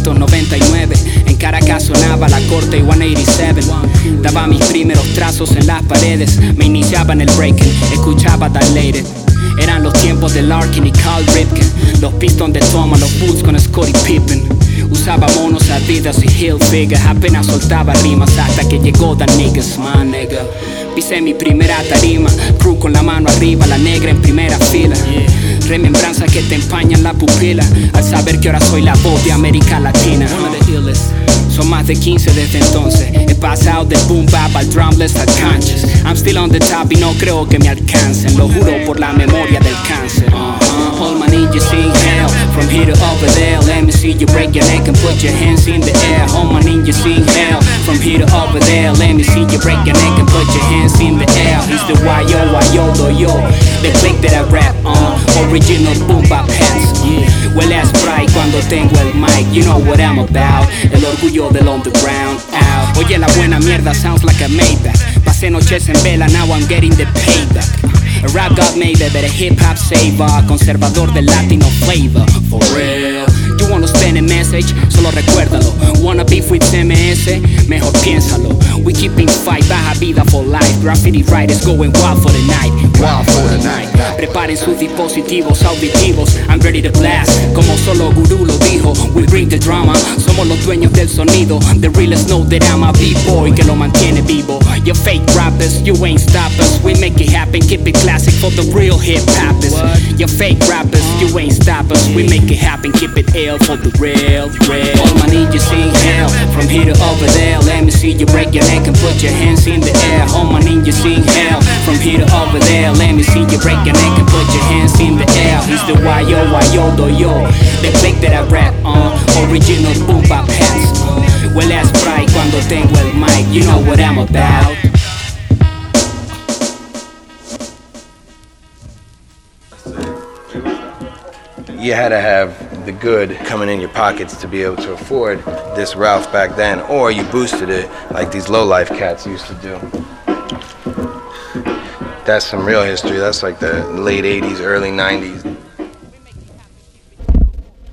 1999. En Caracas sonaba la corte 187. Daba mis primeros trazos en las paredes. Me iniciaba en el breaking, escuchaba Dilated. Eran los tiempos de Larkin y Carl Ripken. Los Pistons de Thomas, los Bulls con Scottie Pippen. Usaba monos, Adidas y Hilfiger. Apenas soltaba rimas hasta que llegó The Niggas, my nigga. Pisé mi primera tarima, crew con la mano arriba, la negra en primera fila. Remembranzas que te empañan la pupila al saber que ahora soy la voz de América Latina. Son más de 15 desde entonces. He pasado del boom bap al drumless al conscious. I'm still on the top y no creo que me alcancen. Lo juro por la memoria del cáncer. All my ninjas in hell, from here to over there. Let me see you break your neck and put your hands in the air. All my ninjas in hell, from here to over there. Let me see you break your neck and put your hands in the air. He's the yo, the click that I rap on. Original boom bap hats. Huele a Sprite cuando tengo el mic. You know what I'm about. El orgullo del underground. Ow. Oye, la buena mierda sounds like a Maybach. Pasé noches en vela, now I'm getting the payback. A rap god maybe, but a hip hop saver. Conservador del latino flavor. For real. You wanna spend a message? Solo recuérdalo. Wanna beef with CMS? Mejor piénsalo. We keeping fight, baja vida for life. Graffiti writers going wild for the night. Wild for the night. Preparen sus dispositivos auditivos. I'm ready to blast. Como solo Guru lo dijo. We bring the drama. Somos los dueños del sonido. The realest know that I'm a B-boy que lo mantiene vivo. You fake rappers, you ain't stop us. We make it happen, keep it classic for the real hip-hoppers. You fake rappers, you ain't stop us. We make it happen, keep it ill for the real. All my ninjas in hell, from here to over there. Let me see you break your neck and put your hands in the air. All my ninjas in hell, from here to over there. Let me see you break your neck and put your hands in the air. He's the yo, the click that I rap on. Original boom bap hats. Huele a Sprite cuando tengo el mic. You know what I'm about. You had to have the good coming in your pockets to be able to afford this Ralph back then, or you boosted it like these low-life cats used to do. That's some real history. That's like the late 80s, early 90s.